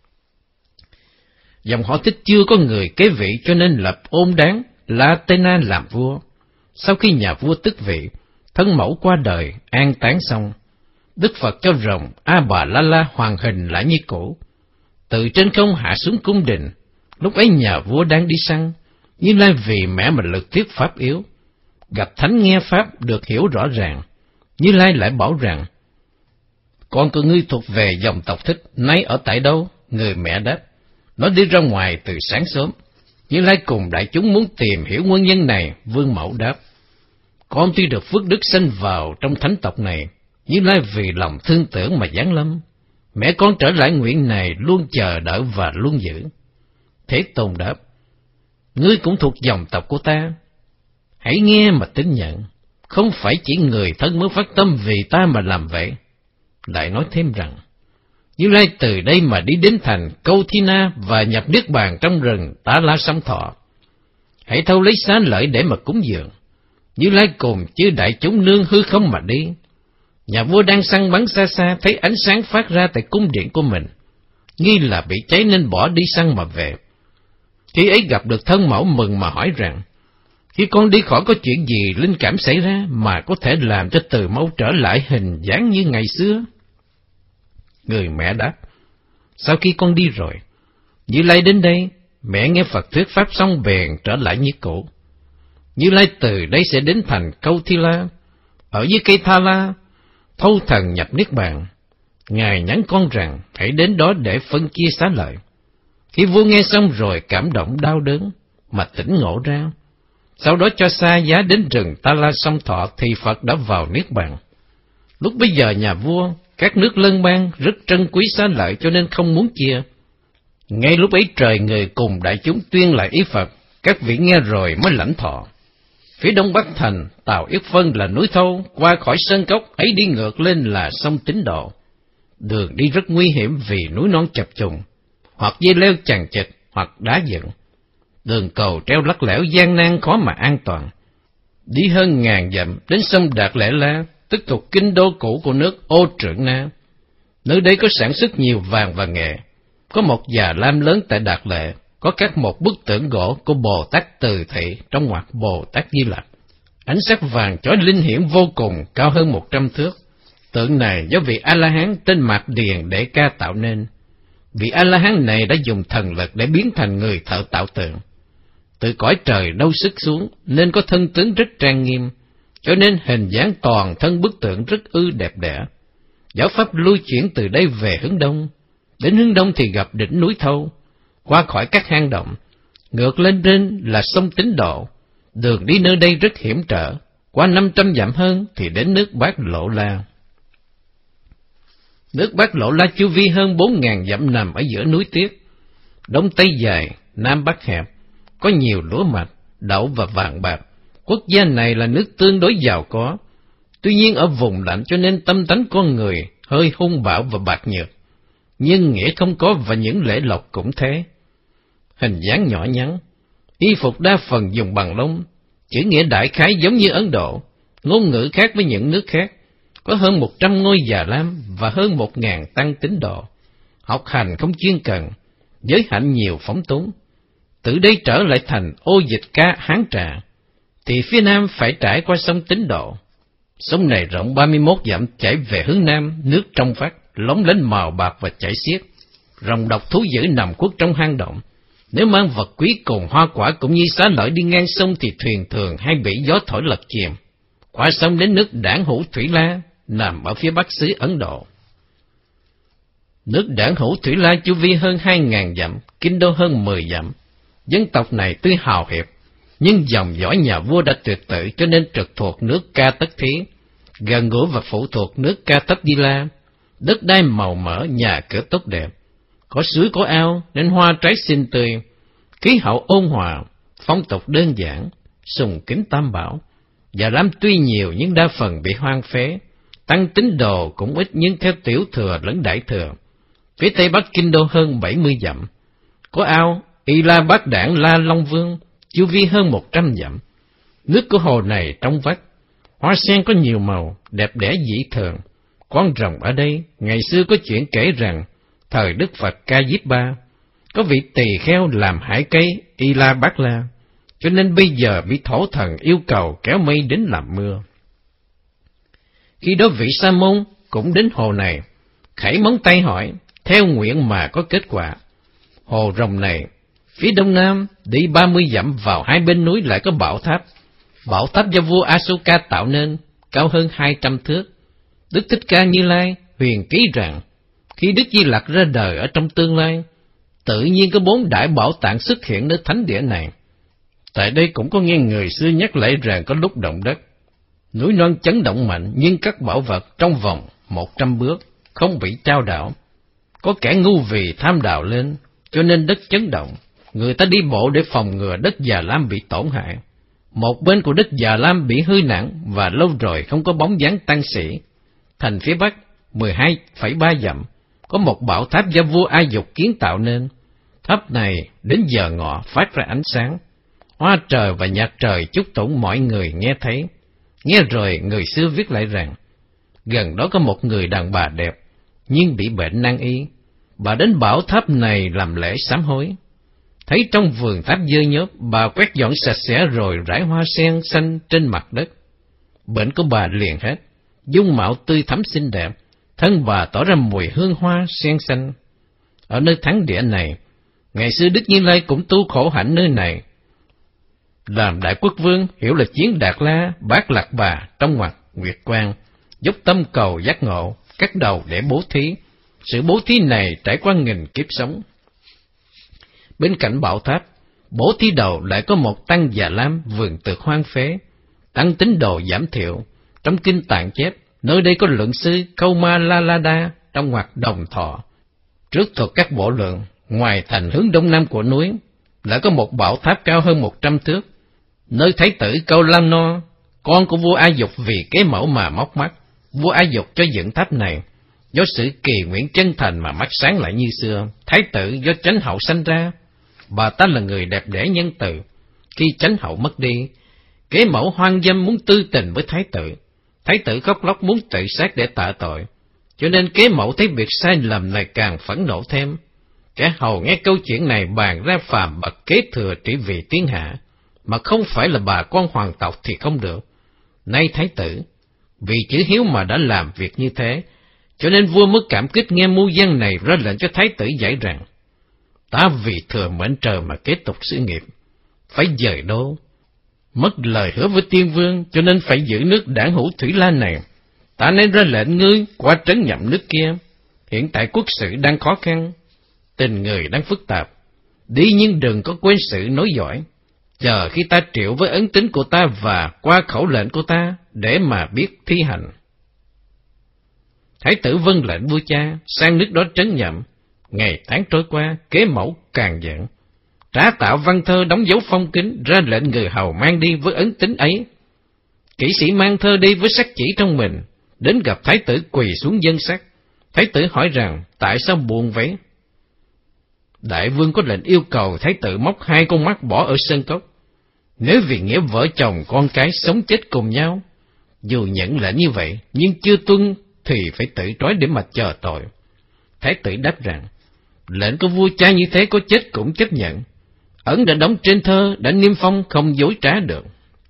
Dòng họ Thích chưa có người kế vị, cho nên lập ôn đáng La Tena làm vua. Sau khi nhà vua tức vị, thân mẫu qua đời, an táng xong, Đức Phật cho rồng A Bà La La hoàn hình lại như cũ, từ trên không hạ xuống cung đình. Lúc ấy nhà vua đang đi săn, Như Lai vì mẹ mà lực thuyết pháp yếu, gặp thánh nghe pháp được hiểu rõ ràng. Như Lai lại bảo rằng, con của ngươi thuộc về dòng tộc Thích, nay ở tại đâu? Người mẹ đáp, nó đi ra ngoài từ sáng sớm. Như Lai cùng đại chúng muốn tìm hiểu nguyên nhân này. Vương mẫu đáp, con tuy được phước đức sanh vào trong thánh tộc này, Như Lai vì lòng thương tưởng mà giáng lâm. Mẹ con trở lại nguyện này luôn chờ đợi và luôn giữ. Thế Tôn đáp, ngươi cũng thuộc dòng tộc của ta, hãy nghe mà tín nhận. Không phải chỉ người thân mới phát tâm vì ta mà làm vậy. Lại nói thêm rằng, Như Lai từ đây mà đi đến thành Câu Thi Na và nhập niết bàn trong rừng Ta La Song Thọ. Hãy thâu lấy xá lợi để mà cúng dường. Như Lai cùng chư đại chúng nương hư không mà đi. Nhà vua đang săn bắn xa xa, thấy ánh sáng phát ra tại cung điện của mình, nghi là bị cháy nên bỏ đi săn mà về. Khi ấy gặp được thân mẫu mừng mà hỏi rằng, khi con đi khỏi có chuyện gì linh cảm xảy ra mà có thể làm cho Từ Mẫu trở lại hình dáng như ngày xưa? Người mẹ đáp, sau khi con đi rồi, Như Lai đến đây, mẹ nghe Phật thuyết pháp xong bèn trở lại như cũ. Như Lai từ đây sẽ đến thành Câu Thi La, ở dưới cây Tha La, thâu thần nhập niết bàn. Ngài nhắn con rằng hãy đến đó để phân chia xá lợi. Khi vua nghe xong rồi cảm động đau đớn mà tỉnh ngộ ra, sau đó cho xa giá đến rừng Ta La Song Thọ thì Phật đã vào niết bàn. Lúc bấy giờ nhà vua, các nước lân bang rất trân quý xá lợi cho nên không muốn chia. Ngay lúc ấy trời người cùng đại chúng tuyên lại ý Phật, các vị nghe rồi mới lãnh thọ. Phía đông bắc thành Tào Yết Phân là núi Thâu, qua khỏi sơn cốc ấy đi ngược lên là sông Tín Độ. Đường đi rất nguy hiểm vì núi non chập trùng, hoặc dây leo chằng chịt, hoặc đá dựng. Đường cầu treo lắc lẻo gian nan khó mà an toàn. Đi hơn ngàn dặm đến sông Đạt Lệ La, tức thuộc kinh đô cũ của nước Ô Trượng Na. Nơi đây có sản xuất nhiều vàng và nghệ. Có một già lam lớn tại Đạt Lệ, có các một bức tượng gỗ của Bồ Tát Từ Thị trong ngoặc Bồ Tát Di Lặc. Ánh sắc vàng chói linh hiển vô cùng, cao hơn một trăm thước. Tượng này do vị A-la-hán tên Mạc Điền Đệ Ca tạo nên. Vị A-la-hán này đã dùng thần lực để biến thành người thợ tạo tượng. Từ cõi trời đâu sức xuống nên có thân tướng rất trang nghiêm, cho nên hình dáng toàn thân bức tượng rất ư đẹp đẽ. Giáo pháp lui chuyển từ đây về hướng đông, đến hướng đông thì gặp đỉnh núi Thâu, qua khỏi các hang động, ngược lên trên là sông Tín Độ. Đường đi nơi đây rất hiểm trở, qua năm trăm dặm hơn thì đến nước Bát Lộ La. Nước Bát Lộ La chu vi hơn bốn ngàn dặm nằm ở giữa núi tuyết, đông tây dài, nam bắc hẹp, có nhiều lúa mạch, đậu và vàng bạc. Quốc gia này là nước tương đối giàu có, tuy nhiên ở vùng lạnh cho nên tâm tánh con người hơi hung bạo và bạc nhược, nhưng nghĩa không có và những lễ lộc cũng thế. Hình dáng nhỏ nhắn, y phục đa phần dùng bằng lông, chữ nghĩa đại khái giống như Ấn Độ, ngôn ngữ khác với những nước khác, có hơn một trăm ngôi già lam và hơn một ngàn tăng tín độ. Học hành không chuyên cần, giới hạnh nhiều phóng túng. Từ đây trở lại thành Ô Dịch Ca Hán Trà, thì phía nam phải trải qua sông Tín Độ. Sông này rộng ba mươi mốt dặm chảy về hướng nam, nước trong vắt, lóng lánh màu bạc và chảy xiết. Rồng độc thú dữ nằm khuất trong hang động, Nếu mang vật quý cùng hoa quả cũng như xá lợi đi ngang sông thì thuyền thường hay bị gió thổi lật chìm. Qua sông đến nước Đảng Hữu Thủy La, nằm ở phía bắc xứ Ấn Độ. Nước Đảng Hữu Thủy La chu vi hơn hai ngàn dặm, kinh đô hơn mười dặm. Dân tộc này tuy hào hiệp, nhưng dòng dõi nhà vua đã tuyệt tự, cho nên trực thuộc nước Ca Tất Thí, gần gũi và phụ thuộc nước Ca Tất Di La. Đất đai màu mỡ, nhà cửa tốt đẹp, có suối có ao nên hoa trái xinh tươi, khí hậu ôn hòa, phong tục đơn giản, sùng kính tam bảo. Già Lam tuy nhiều nhưng đa phần bị hoang phế, tăng tín đồ cũng ít nhưng theo tiểu thừa lẫn đại thừa. Phía tây bắc kinh đô hơn bảy mươi dặm, có ao Y La Bát Đảng La Long Vương, chu vi hơn một trăm dặm. Nước của hồ này trong vắt, hoa sen có nhiều màu, đẹp đẽ dị thường. Con rồng ở đây, ngày xưa có chuyện kể rằng, thời Đức Phật Ca Diếp Ba, có vị tỳ kheo làm hải cây Y La Bát La, cho nên bây giờ bị thổ thần yêu cầu kéo mây đến làm mưa. Khi đó vị Sa môn cũng đến hồ này, khẩy móng tay hỏi, theo nguyện mà có kết quả. Hồ rồng này, phía đông nam, đi ba mươi dặm vào hai bên núi lại có bảo tháp. Bảo tháp do vua Asoka tạo nên, cao hơn hai trăm thước. Đức Thích Ca Như Lai huyền ký rằng, khi Đức Di Lặc ra đời ở trong tương lai, tự nhiên có bốn đại bảo tạng xuất hiện nơi thánh địa này. Tại đây cũng có nghe người xưa nhắc lại rằng có lúc động đất, núi non chấn động mạnh, nhưng các bảo vật trong vòng một trăm bước không bị chao đảo. Có kẻ ngu vì tham đào lên, cho nên đất chấn động. Người ta đi bộ để phòng ngừa đất Già Lam bị tổn hại. Một bên của đất Già Lam bị hư nặng và lâu rồi không có bóng dáng tăng sĩ. Thành phía bắc mười hai phẩy ba dặm có một bảo tháp do vua A Dục kiến tạo nên. Tháp này đến giờ ngọ phát ra ánh sáng. Hoa trời và nhạc trời chúc tụng mọi người nghe thấy. Nghe rồi người xưa viết lại rằng, gần đó có một người đàn bà đẹp, nhưng bị bệnh nan y. Bà đến bảo tháp này làm lễ sám hối. Thấy trong vườn tháp dơ nhớp, bà quét dọn sạch sẽ rồi rải hoa sen xanh trên mặt đất. Bệnh của bà liền hết, dung mạo tươi thắm xinh đẹp, thân bà tỏ ra mùi hương hoa sen xanh. Ở nơi thánh địa này, ngày xưa Đức Như Lai cũng tu khổ hạnh nơi này. Làm đại quốc vương, hiểu là chiến Đạt La, bát Lạc Bà trong ngoặc Nguyệt Quang, dốc tâm cầu giác ngộ, cắt đầu để bố thí. Sự bố thí này trải qua nghìn kiếp sống. Bên cạnh bảo tháp, bố thí đầu lại có một tăng Già Lam vườn tược hoang phế, tăng tín đồ giảm thiểu. Trong kinh Tạng chép, nơi đây có luận sư Kauma Lalada trong ngoặc Đồng Thọ. Trước thuật các bộ lượng, ngoài thành hướng đông nam của núi, lại có một bảo tháp cao hơn một trăm thước, nơi thái tử Câu Lan No, con của vua A Dục vì kế mẫu mà móc mắt. Vua A Dục cho dựng tháp này, do sự kỳ nguyện chân thành mà mắt sáng lại như xưa. Thái tử do chánh hậu sanh ra, bà ta là người đẹp đẽ nhân từ. Khi chánh hậu mất đi, kế mẫu hoang dâm muốn tư tình với thái tử. Thái tử khóc lóc muốn tự sát để tạ tội, cho nên kế mẫu thấy việc sai lầm này càng phẫn nộ thêm. Kẻ hầu nghe câu chuyện này bàn ra phàm bậc kế thừa trị vì thiên hạ, mà không phải là bà con hoàng tộc thì không được. Nay thái tử, vì chữ hiếu mà đã làm việc như thế, cho nên vua mới cảm kích nghe mưu dân này ra lệnh cho thái tử giải rằng, ta vì thừa mệnh trời mà kế tục sự nghiệp, phải dời đô. Mất lời hứa với tiên vương, cho nên phải giữ nước Đảng Hữu Thủy La này. Ta nên ra lệnh ngươi qua trấn nhậm nước kia. Hiện tại quốc sự đang khó khăn, tình người đang phức tạp. Đi nhưng đừng có quên sự nối dõi. Chờ khi ta triệu với ấn tín của ta và qua khẩu lệnh của ta để mà biết thi hành. Thái tử vâng lệnh vua cha, sang nước đó trấn nhậm. Ngày tháng trôi qua, kế mẫu càng giận, trá tạo văn thơ đóng dấu phong kính, ra lệnh người hầu mang đi với ấn tín ấy. Kỹ sĩ mang thơ đi với sắc chỉ trong mình, đến gặp thái tử quỳ xuống dân sắc. Thái tử hỏi rằng, tại sao buồn vậy? Đại vương có lệnh yêu cầu thái tử móc hai con mắt bỏ ở sơn cốc. Nếu vì nghĩa vợ chồng con cái sống chết cùng nhau, dù nhận lệnh như vậy, nhưng chưa tuân thì phải tự trói để mà chờ tội. Thái tử đáp rằng, lệnh của vua cha như thế có chết cũng chấp nhận. Ấn đã đóng trên thơ, đã niêm phong, không dối trá được.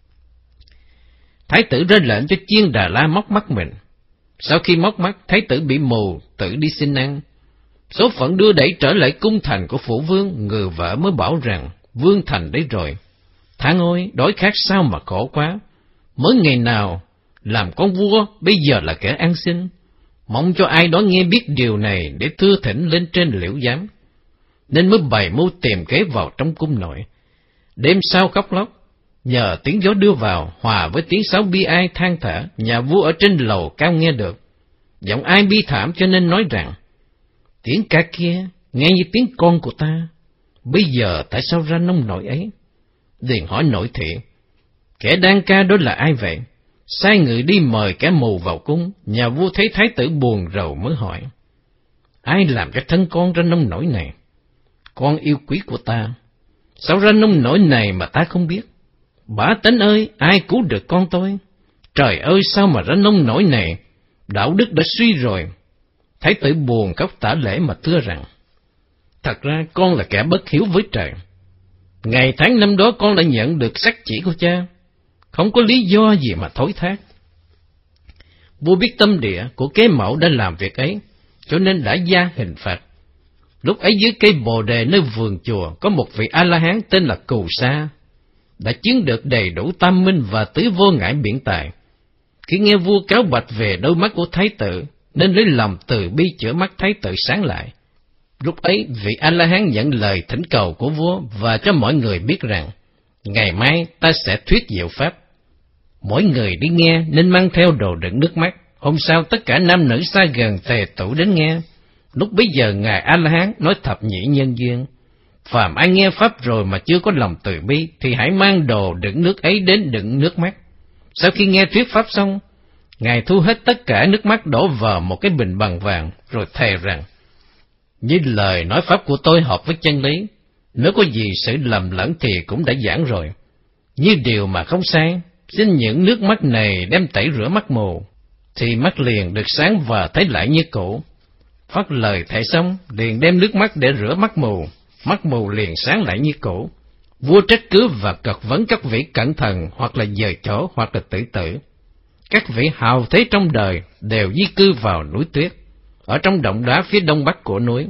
Thái tử ra lệnh cho Chiên Đà La móc mắt mình. Sau khi móc mắt, thái tử bị mù, tự đi xin ăn. Số phận đưa đẩy trở lại cung thành của phụ vương, người vợ mới bảo rằng vương thành đấy rồi. Thang ôi, đói khát sao mà khổ quá. Mới ngày nào làm con vua, bây giờ là kẻ ăn xin. Mong cho ai đó nghe biết điều này để thưa thỉnh lên trên liễu giám. Nên mới bày mưu tìm kế vào trong cung nội. Đêm sau khóc lóc, nhờ tiếng gió đưa vào, hòa với tiếng sáo bi ai than thở, nhà vua ở trên lầu cao nghe được. Giọng ai bi thảm cho nên nói rằng, tiếng ca kia nghe như tiếng con của ta, bây giờ tại sao ra nông nổi ấy? Liền hỏi nội thị, kẻ đang ca đó là ai vậy? Sai người đi mời kẻ mù vào cung. Nhà vua thấy thái tử buồn rầu mới hỏi, ai làm cho thân con ra nông nổi này? Con yêu quý của ta, sao ra nông nổi này mà ta không biết? Bá tánh ơi, ai cứu được con tôi? Trời ơi, sao mà ra nông nổi này? Đạo đức đã suy rồi. Thái tử buồn khóc tả lễ mà thưa rằng, thật ra con là kẻ bất hiếu với trời. Ngày tháng năm đó con đã nhận được sắc chỉ của cha, không có lý do gì mà thối thác. Vua biết tâm địa của kế mẫu đã làm việc ấy, cho nên đã gia hình phạt. Lúc ấy dưới cây bồ đề nơi vườn chùa có một vị A-la-hán tên là Cù Sa, đã chứng được đầy đủ tam minh và tứ vô ngãi biện tài. Khi nghe vua cáo bạch về đôi mắt của thái tử, nên lấy lòng từ bi chữa mắt thái tử sáng lại. Lúc ấy vị A-la-hán nhận lời thỉnh cầu của vua và cho mọi người biết rằng, ngày mai ta sẽ thuyết diệu pháp. Mỗi người đi nghe nên mang theo đồ đựng nước mắt. Hôm sau tất cả nam nữ xa gần tề tụ đến nghe. Lúc bấy giờ ngài A-la-hán nói thập nhị nhân duyên, phàm ai nghe pháp rồi mà chưa có lòng từ bi, thì hãy mang đồ đựng nước ấy đến đựng nước mắt. Sau khi nghe thuyết pháp xong, ngài thu hết tất cả nước mắt đổ vào một cái bình bằng vàng, rồi thề rằng, như lời nói pháp của tôi hợp với chân lý, nếu có gì sự lầm lẫn thì cũng đã giảng rồi. Như điều mà không sai, xin những nước mắt này đem tẩy rửa mắt mù, thì mắt liền được sáng và thấy lại như cũ. Phát lời thệ xong, liền đem nước mắt để rửa mắt mù, mắt mù liền sáng lại như cũ. Vua trách cứ và cật vấn các vị cẩn thận, hoặc là dời chỗ, hoặc là tự tử. Các vị hào thế trong đời đều di cư vào núi tuyết, ở trong động đá phía đông bắc của núi.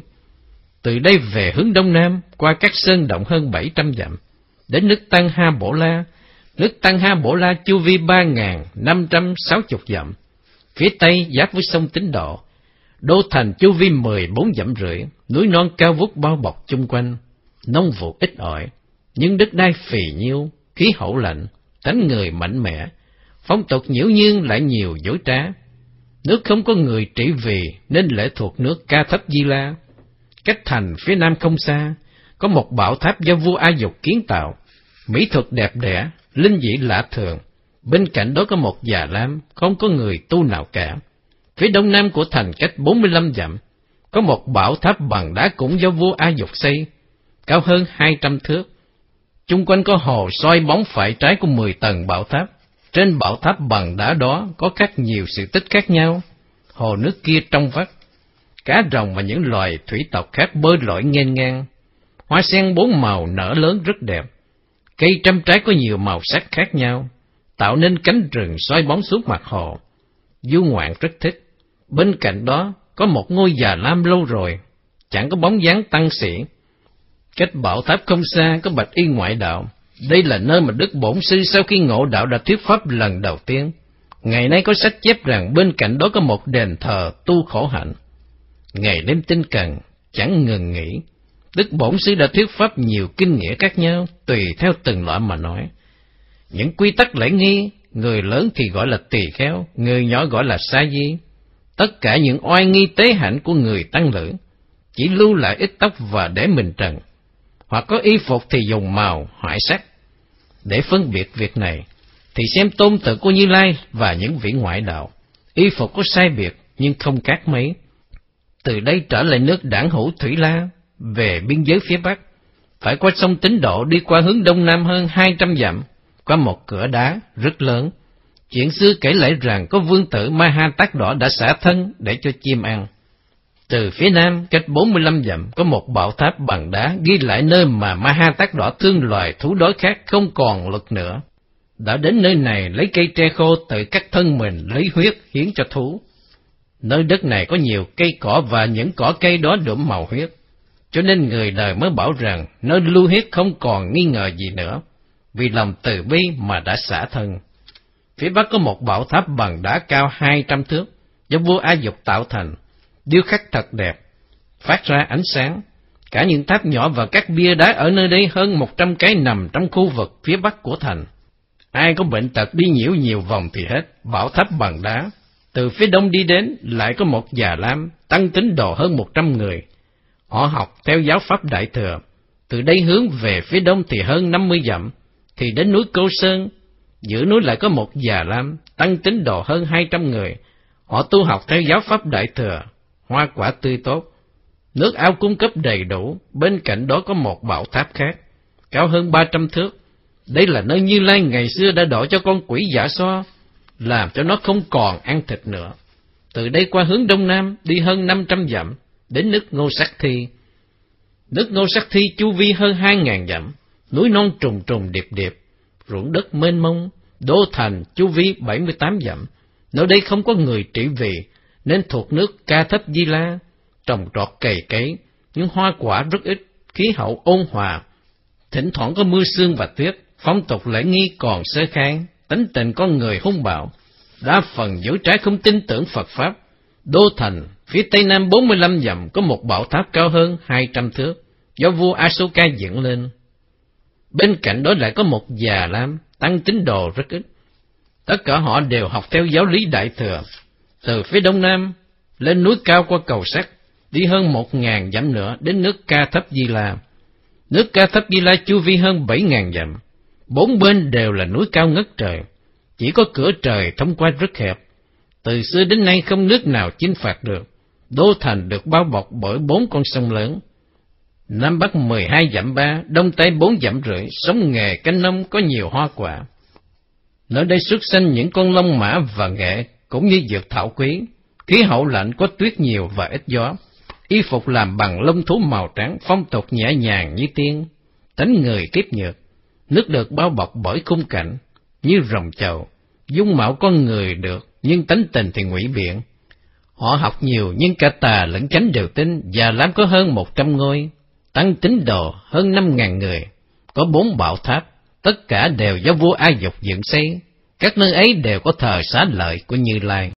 Từ đây về hướng đông nam, qua các sơn động hơn bảy trăm dặm, đến nước Tăng Ha Bổ La. Nước Tăng Ha Bổ La chu vi ba nghìn năm trăm sáu mươi dặm. Phía tây giáp với sông Tín Độ. Đô thành chu vi mười bốn dặm rưỡi, núi non cao vút bao bọc chung quanh. Nông vụ ít ỏi, nhưng đất đai phì nhiêu, khí hậu lạnh, tánh người mạnh mẽ, phong tục nhiễu nhương lại nhiều dối trá. Nước không có người trị vì nên lệ thuộc nước Ca Thấp Di La. Cách thành phía nam không xa, có một bảo tháp do vua A Dục kiến tạo, mỹ thuật đẹp đẽ, linh dị lạ thường. Bên cạnh đó có một già lam, không có người tu nào cả. Phía đông nam của thành cách bốn mươi lăm dặm, có một bảo tháp bằng đá cũng do vua A Dục xây, cao hơn hai trăm thước. Chung quanh có hồ soi bóng phải trái của mười tầng bảo tháp. Trên bảo tháp bằng đá đó có khắc nhiều sự tích khác nhau. Hồ nước kia trong vắt, cá rồng và những loài thủy tộc khác bơi lội nghênh ngang. Hoa sen bốn màu nở lớn rất đẹp. Cây trăm trái có nhiều màu sắc khác nhau, tạo nên cánh rừng soi bóng xuống mặt hồ. Du ngoạn rất thích. Bên cạnh đó có một ngôi già lam lâu rồi, chẳng có bóng dáng tăng sĩ. Cách bảo tháp không xa có Bạch Y ngoại đạo. Đây là nơi mà Đức Bổn Sư sau khi ngộ đạo đã thuyết pháp lần đầu tiên. Ngày nay có sách chép rằng bên cạnh đó có một đền thờ tu khổ hạnh. Ngày đêm tinh cần, chẳng ngừng nghỉ. Đức Bổn Sư đã thuyết pháp nhiều kinh nghĩa khác nhau, tùy theo từng loại mà nói. Những quy tắc lễ nghi, người lớn thì gọi là tỳ kheo, người nhỏ gọi là sa di. Tất cả những oai nghi tế hạnh của người tăng lữ, chỉ lưu lại ít tóc và để mình trần, hoặc có y phục thì dùng màu, hoại sắc. Để phân biệt việc này, thì xem tôn tự của Như Lai và những vị ngoại đạo. Y phục có sai biệt, nhưng không khác mấy. Từ đây trở lại nước Đảng Hữu Thủy La, về biên giới phía Bắc, phải qua sông Tín Độ đi qua hướng Đông Nam hơn hai trăm dặm, qua một cửa đá rất lớn. Chuyện xưa kể lại rằng có vương tử Ma Ha Tát Đỏ đã xả thân để cho chim ăn. Từ phía nam, cách bốn mươi lăm dặm, có một bảo tháp bằng đá ghi lại nơi mà Ma Ha Tát Đỏ thương loài thú đói khác không còn lực nữa. Đã đến nơi này lấy cây tre khô tự cắt thân mình lấy huyết hiến cho thú. Nơi đất này có nhiều cây cỏ và những cỏ cây đó đượm màu huyết, cho nên người đời mới bảo rằng nơi lưu huyết không còn nghi ngờ gì nữa, vì lòng từ bi mà đã xả thân. Phía bắc có một bảo tháp bằng đá cao hai trăm thước, do vua A Dục tạo thành, điêu khắc thật đẹp, phát ra ánh sáng. Cả những tháp nhỏ và các bia đá ở nơi đây hơn một trăm cái nằm trong khu vực phía bắc của thành. Ai có bệnh tật đi nhiễu nhiều vòng thì hết. Bảo tháp bằng đá. Từ phía đông đi đến lại có một già lam tăng tín đồ hơn một trăm người. Họ học theo giáo pháp Đại Thừa. Từ đây hướng về phía đông thì hơn năm mươi dặm, thì đến núi Cô Sơn. Giữa núi lại có một già lam tăng tín đồ hơn hai trăm người. Họ tu học theo giáo pháp Đại Thừa. Hoa quả tươi tốt, nước ao cung cấp đầy đủ. Bên cạnh đó có một bảo tháp khác, cao hơn ba trăm thước. Đây là nơi Như Lai ngày xưa đã đổ cho con quỷ Dạ Xoa, làm cho nó không còn ăn thịt nữa. Từ đây qua hướng đông nam, đi hơn năm trăm dặm, đến nước Ngô Sắc Thi. Nước Ngô Sắc Thi chu vi hơn hai ngàn dặm, núi non trùng trùng điệp điệp, ruộng đất mênh mông. Đô thành chu vi bảy mươi tám dặm. Nơi đây không có người trị vì, nên thuộc nước Ca Thấp Di La. Trồng trọt cày cấy, nhưng hoa quả rất ít, khí hậu ôn hòa. Thỉnh thoảng có mưa sương và tuyết, phong tục lễ nghi còn sơ khai, tính tình con người hung bạo. Đa phần giữ trái không tin tưởng Phật Pháp. Đô thành, phía tây nam bốn mươi lăm dặm có một bảo tháp cao hơn hai trăm thước, do vua Asoka dựng lên. Bên cạnh đó lại có một già lam, tăng tín đồ rất ít. Tất cả họ đều học theo giáo lý Đại Thừa. Từ phía đông nam, lên núi cao qua cầu sắt, đi hơn một ngàn dặm nữa đến nước Ca Thấp Di La. Nước Ca Thấp Di La chu vi hơn bảy ngàn dặm, bốn bên đều là núi cao ngất trời, chỉ có cửa trời thông qua rất hẹp. Từ xưa đến nay không nước nào chinh phạt được. Đô thành được bao bọc bởi bốn con sông lớn. Nam bắc mười hai dặm ba, đông tây bốn dặm rưỡi, sống nghề canh nông có nhiều hoa quả. Nơi đây xuất sanh những con long mã và nghệ, cũng như dược thảo quý. Khí hậu lạnh, có tuyết nhiều và ít gió. Y phục làm bằng lông thú màu trắng, phong tục nhẹ nhàng như tiên. Tánh người kiếp nhược, nước được bao bọc bởi khung cảnh như rồng chầu. Dung mạo con người được, nhưng tánh tình thì ngụy biện. Họ học nhiều nhưng cả tà lẫn chánh đều tin. Già lam có hơn một trăm ngôi, tăng tín đồ hơn năm ngàn người. Có bốn bảo tháp, tất cả đều do vua A Dục dựng xây. Các nơi ấy đều có thờ xá lợi của Như Lai.